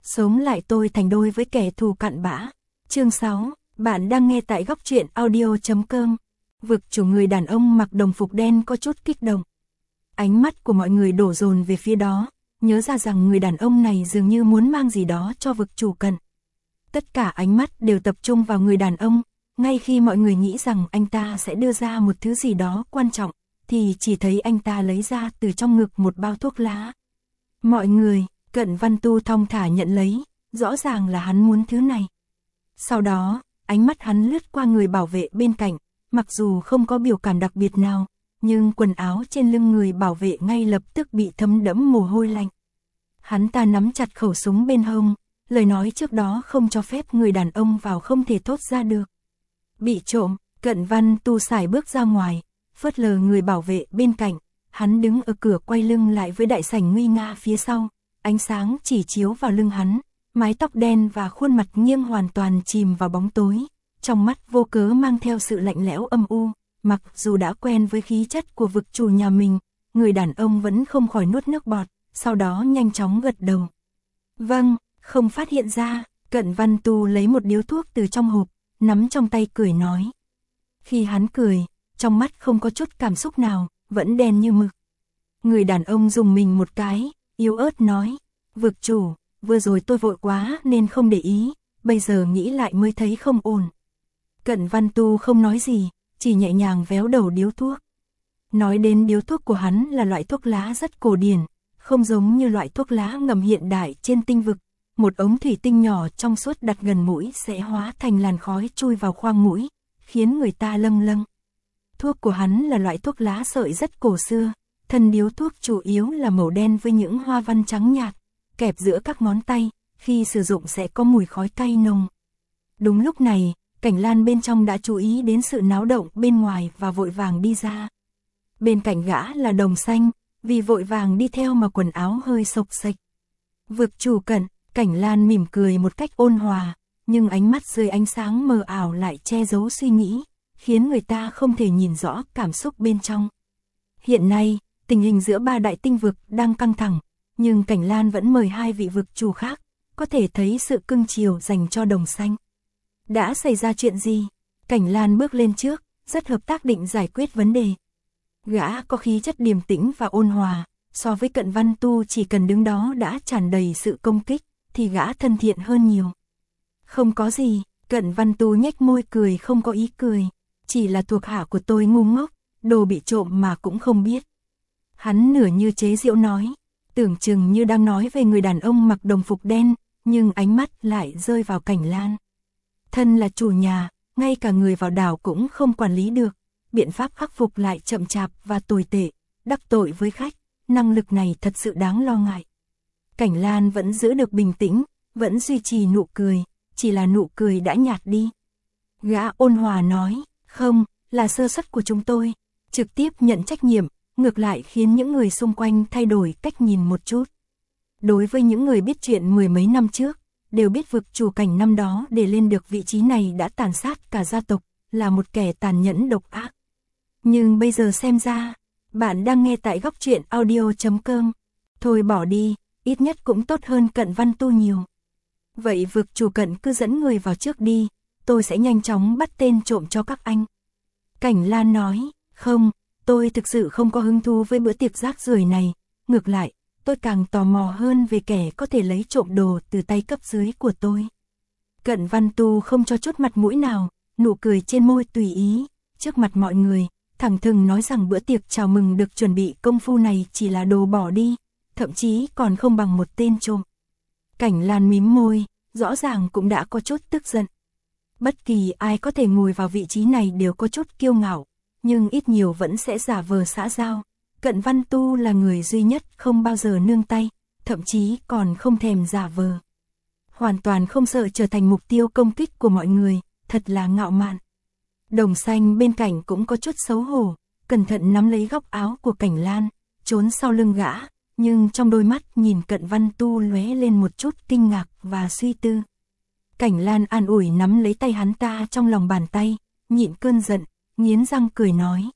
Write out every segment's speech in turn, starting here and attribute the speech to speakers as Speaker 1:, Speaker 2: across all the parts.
Speaker 1: sống lại tôi thành đôi với kẻ thù cặn bã. Chương 6, bạn đang nghe tại góc truyện audio.com. Vực chủ người đàn ông mặc đồng phục đen có chút kích động. Ánh mắt của mọi người đổ dồn về phía đó, nhớ ra rằng người đàn ông này dường như muốn mang gì đó cho vực chủ Cận. Tất cả ánh mắt đều tập trung vào người đàn ông, ngay khi mọi người nghĩ rằng anh ta sẽ đưa ra một thứ gì đó quan trọng, thì chỉ thấy anh ta lấy ra từ trong ngực một bao thuốc lá. Mọi người, Cận Văn Tu thong thả nhận lấy, rõ ràng là hắn muốn thứ này. Sau đó, ánh mắt hắn lướt qua người bảo vệ bên cạnh, mặc dù không có biểu cảm đặc biệt nào, nhưng quần áo trên lưng người bảo vệ ngay lập tức bị thấm đẫm mồ hôi lạnh. Hắn ta nắm chặt khẩu súng bên hông, lời nói trước đó không cho phép người đàn ông vào không thể thốt ra được. Bị trộm, Cận Văn Tu sải bước ra ngoài, phớt lờ người bảo vệ bên cạnh, hắn đứng ở cửa quay lưng lại với đại sảnh nguy nga phía sau, ánh sáng chỉ chiếu vào lưng hắn, mái tóc đen và khuôn mặt nghiêng hoàn toàn chìm vào bóng tối, trong mắt vô cớ mang theo sự lạnh lẽo âm u. Mặc dù đã quen với khí chất của vực chủ nhà mình, người đàn ông vẫn không khỏi nuốt nước bọt, sau đó nhanh chóng gật đầu. Vâng, không phát hiện ra. Cận Văn Tu lấy một điếu thuốc từ trong hộp, nắm trong tay cười nói. Khi hắn cười, trong mắt không có chút cảm xúc nào, vẫn đen như mực. Người đàn ông dùng mình một cái, yếu ớt nói, vực chủ, vừa rồi tôi vội quá nên không để ý, bây giờ nghĩ lại mới thấy không ổn. Cận Văn Tu không nói gì, chỉ nhẹ nhàng véo đầu điếu thuốc. Nói đến điếu thuốc của hắn là loại thuốc lá rất cổ điển, không giống như loại thuốc lá ngầm hiện đại trên tinh vực. Một ống thủy tinh nhỏ trong suốt đặt gần mũi sẽ hóa thành làn khói chui vào khoang mũi, khiến người ta lâng lâng. Thuốc của hắn là loại thuốc lá sợi rất cổ xưa, thân điếu thuốc chủ yếu là màu đen với những hoa văn trắng nhạt, kẹp giữa các ngón tay, khi sử dụng sẽ có mùi khói cay nồng. Đúng lúc này, Cảnh Lan bên trong đã chú ý đến sự náo động bên ngoài và vội vàng đi ra. Bên cạnh gã là Đồng Xanh, vì vội vàng đi theo mà quần áo hơi xộc xệch. Vực chủ Cận, Cảnh Lan mỉm cười một cách ôn hòa, nhưng ánh mắt dưới ánh sáng mờ ảo lại che giấu suy nghĩ, khiến người ta không thể nhìn rõ cảm xúc bên trong. Hiện nay, tình hình giữa ba đại tinh vực đang căng thẳng, nhưng Cảnh Lan vẫn mời hai vị vực chủ khác, có thể thấy sự cưng chiều dành cho Đồng Xanh. Đã xảy ra chuyện gì? Cảnh Lan bước lên trước, rất hợp tác định giải quyết vấn đề. Gã có khí chất điềm tĩnh và ôn hòa, so với Cận Văn Tu chỉ cần đứng đó đã tràn đầy sự công kích, thì gã thân thiện hơn nhiều. Không có gì, Cận Văn Tu nhếch môi cười không có ý cười, chỉ là thuộc hạ của tôi ngu ngốc, đồ bị trộm mà cũng không biết. Hắn nửa như chế giễu nói, tưởng chừng như đang nói về người đàn ông mặc đồng phục đen, nhưng ánh mắt lại rơi vào Cảnh Lan. Thân là chủ nhà, ngay cả người vào đảo cũng không quản lý được, biện pháp khắc phục lại chậm chạp và tồi tệ, đắc tội với khách, năng lực này thật sự đáng lo ngại. Cảnh Lan vẫn giữ được bình tĩnh, vẫn duy trì nụ cười, chỉ là nụ cười đã nhạt đi. Gã ôn hòa nói, không, là sơ suất của chúng tôi, trực tiếp nhận trách nhiệm, ngược lại khiến những người xung quanh thay đổi cách nhìn một chút. Đối với những người biết chuyện mười mấy năm trước, đều biết vực chủ Cảnh năm đó để lên được vị trí này đã tàn sát cả gia tộc, là một kẻ tàn nhẫn độc ác. Nhưng bây giờ xem ra, bạn đang nghe tại góc truyện audio.com, thôi bỏ đi, ít nhất cũng tốt hơn Cận Văn Tu nhiều. Vậy vực chủ Cận cứ dẫn người vào trước đi, tôi sẽ nhanh chóng bắt tên trộm cho các anh. Cảnh Lan nói, không, tôi thực sự không có hứng thú với bữa tiệc rác rưởi này, ngược lại, tôi càng tò mò hơn về kẻ có thể lấy trộm đồ từ tay cấp dưới của tôi. Cận Văn Tu không cho chút mặt mũi nào, nụ cười trên môi tùy ý, trước mặt mọi người, thẳng thừng nói rằng bữa tiệc chào mừng được chuẩn bị công phu này chỉ là đồ bỏ đi, thậm chí còn không bằng một tên trộm. Cảnh Lan mím môi, rõ ràng cũng đã có chút tức giận. Bất kỳ ai có thể ngồi vào vị trí này đều có chút kiêu ngạo, nhưng ít nhiều vẫn sẽ giả vờ xã giao. Cận Văn Tu là người duy nhất không bao giờ nương tay, thậm chí còn không thèm giả vờ. Hoàn toàn không sợ trở thành mục tiêu công kích của mọi người, thật là ngạo mạn. Đồng Xanh bên cạnh cũng có chút xấu hổ, cẩn thận nắm lấy góc áo của Cảnh Lan, trốn sau lưng gã, nhưng trong đôi mắt nhìn Cận Văn Tu lóe lên một chút kinh ngạc và suy tư. Cảnh Lan an ủi nắm lấy tay hắn ta trong lòng bàn tay, nhịn cơn giận, nghiến răng cười nói.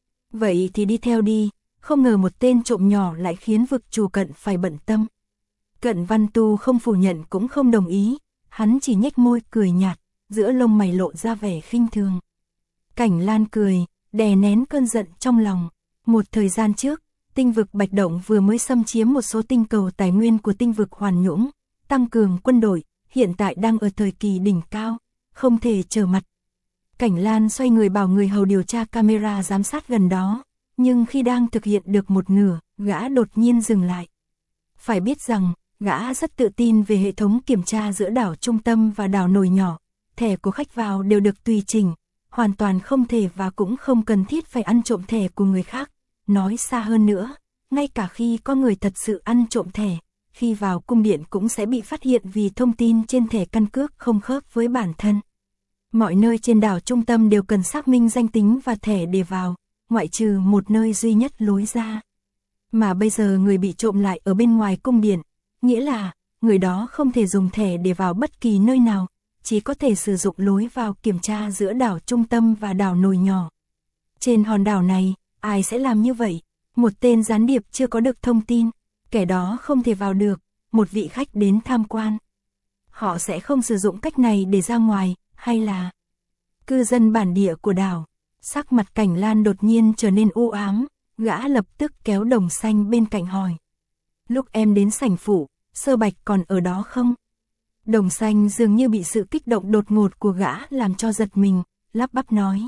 Speaker 1: Vậy thì đi theo đi, không ngờ một tên trộm nhỏ lại khiến vực chủ Cận phải bận tâm. Cận Văn Tu không phủ nhận cũng không đồng ý, hắn chỉ nhếch môi cười nhạt, giữa lông mày lộ ra vẻ khinh thường. Cảnh Lan cười, đè nén cơn giận trong lòng. Một thời gian trước, tinh vực Bạch Động vừa mới xâm chiếm một số tinh cầu tài nguyên của tinh vực Hoàn Nhũng, tăng cường quân đội, hiện tại đang ở thời kỳ đỉnh cao, không thể trở mặt. Cảnh Lan xoay người bảo người hầu điều tra camera giám sát gần đó, nhưng khi đang thực hiện được một nửa, gã đột nhiên dừng lại. Phải biết rằng, gã rất tự tin về hệ thống kiểm tra giữa đảo trung tâm và đảo nồi nhỏ, thẻ của khách vào đều được tùy chỉnh, hoàn toàn không thể và cũng không cần thiết phải ăn trộm thẻ của người khác. Nói xa hơn nữa, ngay cả khi có người thật sự ăn trộm thẻ, khi vào cung điện cũng sẽ bị phát hiện vì thông tin trên thẻ căn cước không khớp với bản thân. Mọi nơi trên đảo trung tâm đều cần xác minh danh tính và thẻ để vào, ngoại trừ một nơi duy nhất lối ra. Mà bây giờ người bị trộm lại ở bên ngoài cung điện, nghĩa là người đó không thể dùng thẻ để vào bất kỳ nơi nào, chỉ có thể sử dụng lối vào kiểm tra giữa đảo trung tâm và đảo nồi nhỏ. Trên hòn đảo này, ai sẽ làm như vậy? Một tên gián điệp chưa có được thông tin, kẻ đó không thể vào được, một vị khách đến tham quan. Họ sẽ không sử dụng cách này để ra ngoài, hay là cư dân bản địa của đảo. Sắc mặt Cảnh Lan đột nhiên trở nên u ám, gã lập tức kéo Đồng Xanh bên cạnh hỏi. Lúc em đến sảnh phủ, Sơ Bạch còn ở đó không? Đồng Xanh dường như bị sự kích động đột ngột của gã làm cho giật mình, lắp bắp nói.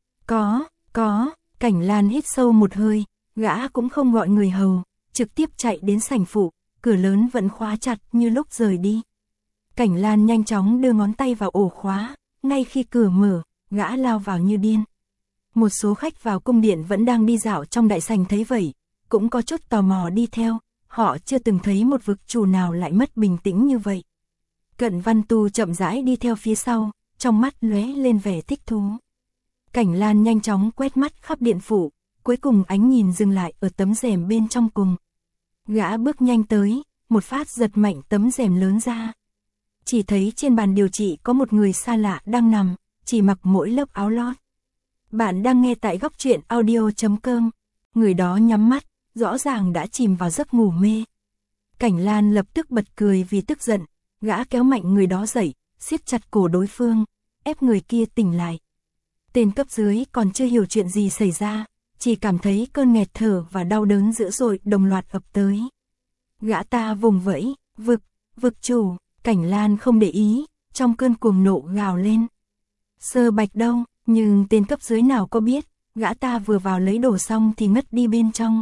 Speaker 1: Có, Cảnh Lan hít sâu một hơi, gã cũng không gọi người hầu, trực tiếp chạy đến sảnh phủ, cửa lớn vẫn khóa chặt như lúc rời đi. Cảnh Lan nhanh chóng đưa ngón tay vào ổ khóa, ngay khi cửa mở, gã lao vào như điên. Một số khách vào cung điện vẫn đang đi dạo trong đại sảnh thấy vậy, cũng có chút tò mò đi theo, họ chưa từng thấy một vực chủ nào lại mất bình tĩnh như vậy. Cận Văn Tu chậm rãi đi theo phía sau, trong mắt lóe lên vẻ thích thú. Cảnh Lan nhanh chóng quét mắt khắp điện phủ, cuối cùng ánh nhìn dừng lại ở tấm rèm bên trong cùng. Gã bước nhanh tới, một phát giật mạnh tấm rèm lớn ra. Chỉ thấy trên bàn điều trị có một người xa lạ đang nằm, chỉ mặc mỗi lớp áo lót. Bạn đang nghe tại góc truyện audio.com. Người đó nhắm mắt, rõ ràng đã chìm vào giấc ngủ mê. Cảnh Lan lập tức bật cười vì tức giận, gã kéo mạnh người đó dậy, siết chặt cổ đối phương, ép người kia tỉnh lại. Tên cấp dưới còn chưa hiểu chuyện gì xảy ra, chỉ cảm thấy cơn nghẹt thở và đau đớn dữ dội đồng loạt ập tới. Gã ta vùng vẫy, vực chủ, Cảnh Lan không để ý, trong cơn cuồng nộ gào lên. Sơ Bạch đâu, nhưng tên cấp dưới nào có biết, gã ta vừa vào lấy đồ xong thì ngất đi bên trong.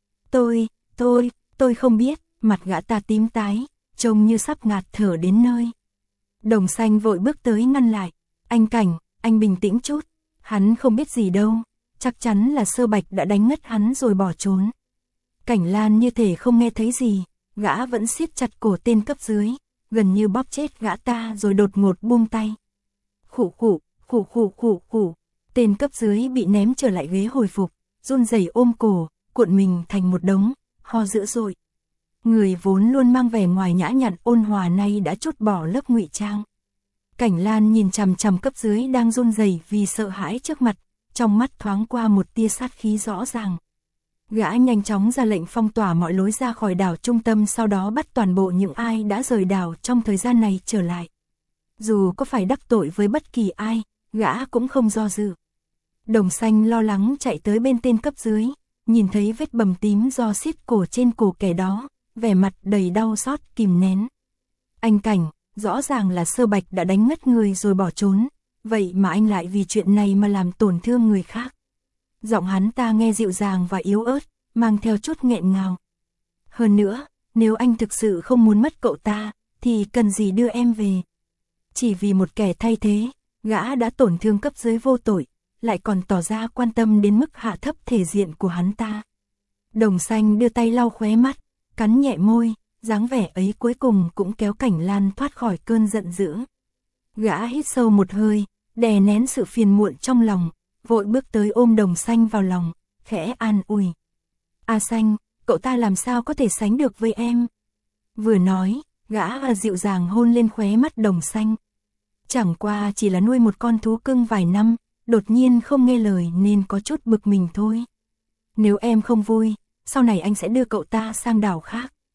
Speaker 1: Tôi không biết, mặt gã ta tím tái, trông như sắp ngạt thở đến nơi. Đồng Xanh vội bước tới ngăn lại, anh Cảnh, anh bình tĩnh chút, hắn không biết gì đâu, chắc chắn là Sơ Bạch đã đánh ngất hắn rồi bỏ trốn. Cảnh Lan như thể không nghe thấy gì, gã vẫn siết chặt cổ tên cấp dưới, gần như bóp chết gã ta rồi đột ngột buông tay. Khụ, tên cấp dưới bị ném trở lại ghế hồi phục, run rẩy ôm cổ, cuộn mình thành một đống, ho dữ dội. Người vốn luôn mang vẻ ngoài nhã nhặn ôn hòa nay đã trút bỏ lớp ngụy trang. Cảnh Lan nhìn chằm chằm cấp dưới đang run rẩy vì sợ hãi trước mặt, trong mắt thoáng qua một tia sát khí rõ ràng. Gã nhanh chóng ra lệnh phong tỏa mọi lối ra khỏi đảo trung tâm, sau đó bắt toàn bộ những ai đã rời đảo trong thời gian này trở lại. Dù có phải đắc tội với bất kỳ ai, gã cũng không do dự. Đồng Xanh lo lắng chạy tới bên tên cấp dưới, nhìn thấy vết bầm tím do xiết cổ trên cổ kẻ đó, vẻ mặt đầy đau xót kìm nén. Anh Cảnh, rõ ràng là Sơ Bạch đã đánh ngất người rồi bỏ trốn, vậy mà anh lại vì chuyện này mà làm tổn thương người khác. Giọng hắn ta nghe dịu dàng và yếu ớt, mang theo chút nghẹn ngào. Hơn nữa, nếu anh thực sự không muốn mất cậu ta, thì cần gì đưa em về. Chỉ vì một kẻ thay thế, gã đã tổn thương cấp dưới vô tội, lại còn tỏ ra quan tâm đến mức hạ thấp thể diện của hắn ta. Đồng Xanh đưa tay lau khóe mắt, cắn nhẹ môi, dáng vẻ ấy cuối cùng cũng kéo Cảnh Lan thoát khỏi cơn giận dữ. Gã hít sâu một hơi, đè nén sự phiền muộn trong lòng, vội bước tới ôm Đồng Xanh vào lòng, khẽ an ủi. A Xanh, cậu ta làm sao có thể sánh được với em? Vừa nói, gã dịu dàng hôn lên khóe mắt Đồng Xanh. Chẳng qua chỉ là nuôi một con thú cưng vài năm, đột nhiên không nghe lời nên có chút bực mình thôi. Nếu em không vui, sau này anh sẽ đưa cậu ta sang đảo khác.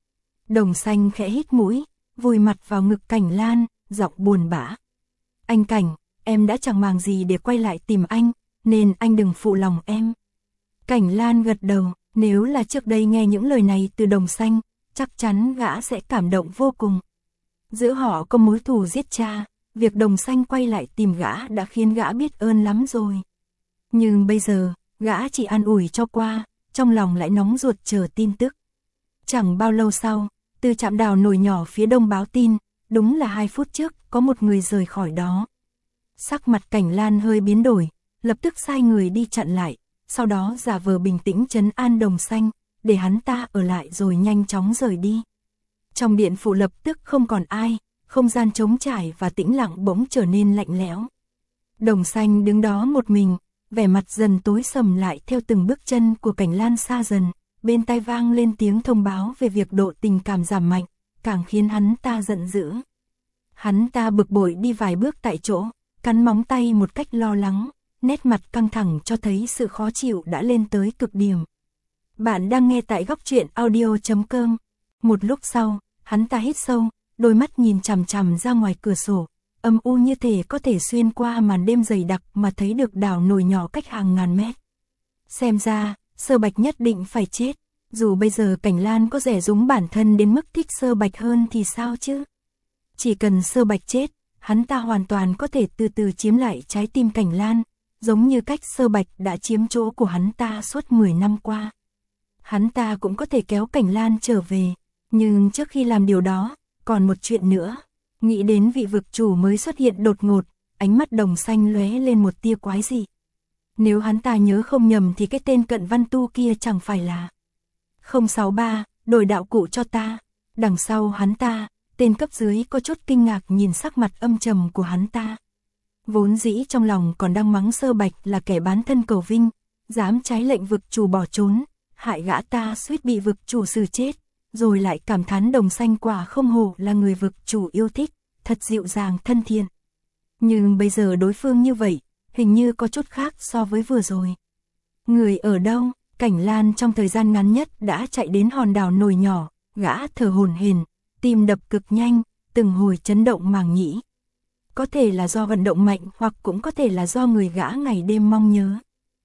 Speaker 1: Đồng Xanh khẽ hít mũi, vùi mặt vào ngực Cảnh Lan, giọng buồn bã. Anh Cảnh, em đã chẳng màng gì để quay lại tìm anh, nên anh đừng phụ lòng em. Cảnh Lan gật đầu, nếu là trước đây nghe những lời này từ Đồng Xanh, chắc chắn gã sẽ cảm động vô cùng. Giữa họ có mối thù giết cha, việc Đồng Xanh quay lại tìm gã đã khiến gã biết ơn lắm rồi. Nhưng bây giờ, gã chỉ an ủi cho qua, trong lòng lại nóng ruột chờ tin tức. Chẳng bao lâu sau, từ trạm đảo nổi nhỏ phía đông báo tin, đúng là 2 phút trước có một người rời khỏi đó. Sắc mặt Cảnh Lan hơi biến đổi, lập tức sai người đi chặn lại, sau đó giả vờ bình tĩnh trấn an Đồng Xanh, để hắn ta ở lại rồi nhanh chóng rời đi. Trong điện phủ lập tức không còn ai, không gian trống trải và tĩnh lặng bỗng trở nên lạnh lẽo. Đồng Xanh đứng đó một mình, vẻ mặt dần tối sầm lại theo từng bước chân của Cảnh Lan xa dần, bên tai vang lên tiếng thông báo về việc độ tình cảm giảm mạnh, càng khiến hắn ta giận dữ. Hắn ta bực bội đi vài bước tại chỗ, cắn móng tay một cách lo lắng, nét mặt căng thẳng cho thấy sự khó chịu đã lên tới cực điểm. Bạn đang nghe tại góc truyện audio.com. Một lúc sau, hắn ta hít sâu, đôi mắt nhìn chằm chằm ra ngoài cửa sổ, âm u như thể có thể xuyên qua màn đêm dày đặc mà thấy được đảo nổi nhỏ cách hàng ngàn mét. Xem ra, Sơ Bạch nhất định phải chết, dù bây giờ Cảnh Lan có dè dúng bản thân đến mức thích Sơ Bạch hơn thì sao chứ? Chỉ cần Sơ Bạch chết, hắn ta hoàn toàn có thể từ từ chiếm lại trái tim Cảnh Lan, giống như cách Sơ Bạch đã chiếm chỗ của hắn ta suốt 10 năm qua. Hắn ta cũng có thể kéo Cảnh Lan trở về, nhưng trước khi làm điều đó, còn một chuyện nữa. Nghĩ đến vị vực chủ mới xuất hiện đột ngột, ánh mắt Đồng Xanh lóe lên một tia quái dị. Nếu hắn ta nhớ không nhầm thì cái tên Cận Văn Tu kia chẳng phải là 063, đổi đạo cụ cho ta. Đằng sau hắn ta, tên cấp dưới có chút kinh ngạc nhìn sắc mặt âm trầm của hắn ta. Vốn dĩ trong lòng còn đang mắng Sơ Bạch là kẻ bán thân cầu vinh, dám trái lệnh vực chủ bỏ trốn, hại gã ta suýt bị vực chủ xử chết, rồi lại cảm thán Đồng Xanh quả không hổ là người vực chủ yêu thích, thật dịu dàng thân thiện. Nhưng bây giờ đối phương như vậy, hình như có chút khác so với vừa rồi. Người ở đâu? Cảnh Lan trong thời gian ngắn nhất đã chạy đến hòn đảo nổi nhỏ, gã thở hổn hển, tim đập cực nhanh, từng hồi chấn động màng nhĩ. Có thể là do vận động mạnh hoặc cũng có thể là do người gã ngày đêm mong nhớ.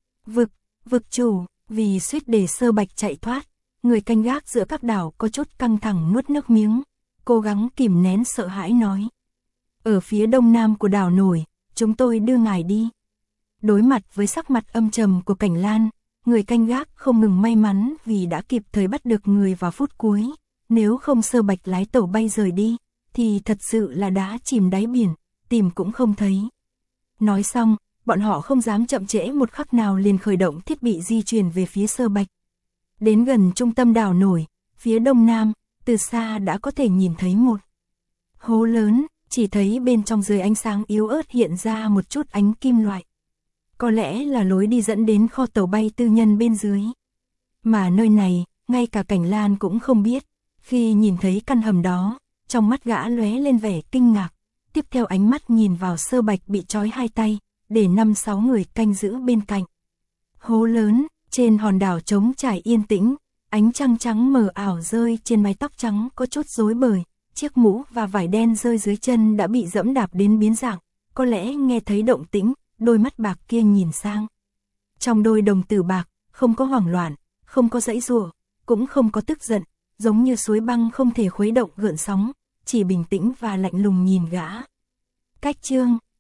Speaker 1: Vực chủ, vì suýt để Sơ Bạch chạy thoát, người canh gác giữa các đảo có chút căng thẳng nuốt nước miếng, cố gắng kìm nén sợ hãi nói. Ở phía đông nam của đảo nổi, chúng tôi đưa ngài đi. Đối mặt với sắc mặt âm trầm của Cảnh Lan, người canh gác không ngừng may mắn vì đã kịp thời bắt được người vào phút cuối. Nếu không Sơ Bạch lái tàu bay rời đi, thì thật sự là đá chìm đáy biển, tìm cũng không thấy. Nói xong, bọn họ không dám chậm trễ một khắc nào liền khởi động thiết bị di chuyển về phía Sơ Bạch. Đến gần trung tâm đảo nổi, phía đông nam, từ xa đã có thể nhìn thấy một hố lớn, chỉ thấy bên trong dưới ánh sáng yếu ớt hiện ra một chút ánh kim loại. Có lẽ là lối đi dẫn đến kho tàu bay tư nhân bên dưới. Mà nơi này, ngay cả Cảnh Lan cũng không biết. Khi nhìn thấy căn hầm đó, trong mắt gã lóe lên vẻ kinh ngạc. Tiếp theo ánh mắt nhìn vào Sơ Bạch bị trói hai tay, để 5-6 người canh giữ bên cạnh. Hố lớn, trên hòn đảo trống trải yên tĩnh, ánh trăng trắng mờ ảo rơi trên mái tóc trắng có chút rối bời, chiếc mũ và vải đen rơi dưới chân đã bị dẫm đạp đến biến dạng, có lẽ nghe thấy động tĩnh, đôi mắt bạc kia nhìn sang. Trong đôi đồng tử bạc, không có hoảng loạn, không có giãy giụa, cũng không có tức giận, giống như suối băng không thể khuấy động gợn sóng, chỉ bình tĩnh và lạnh lùng nhìn gã. Cách chương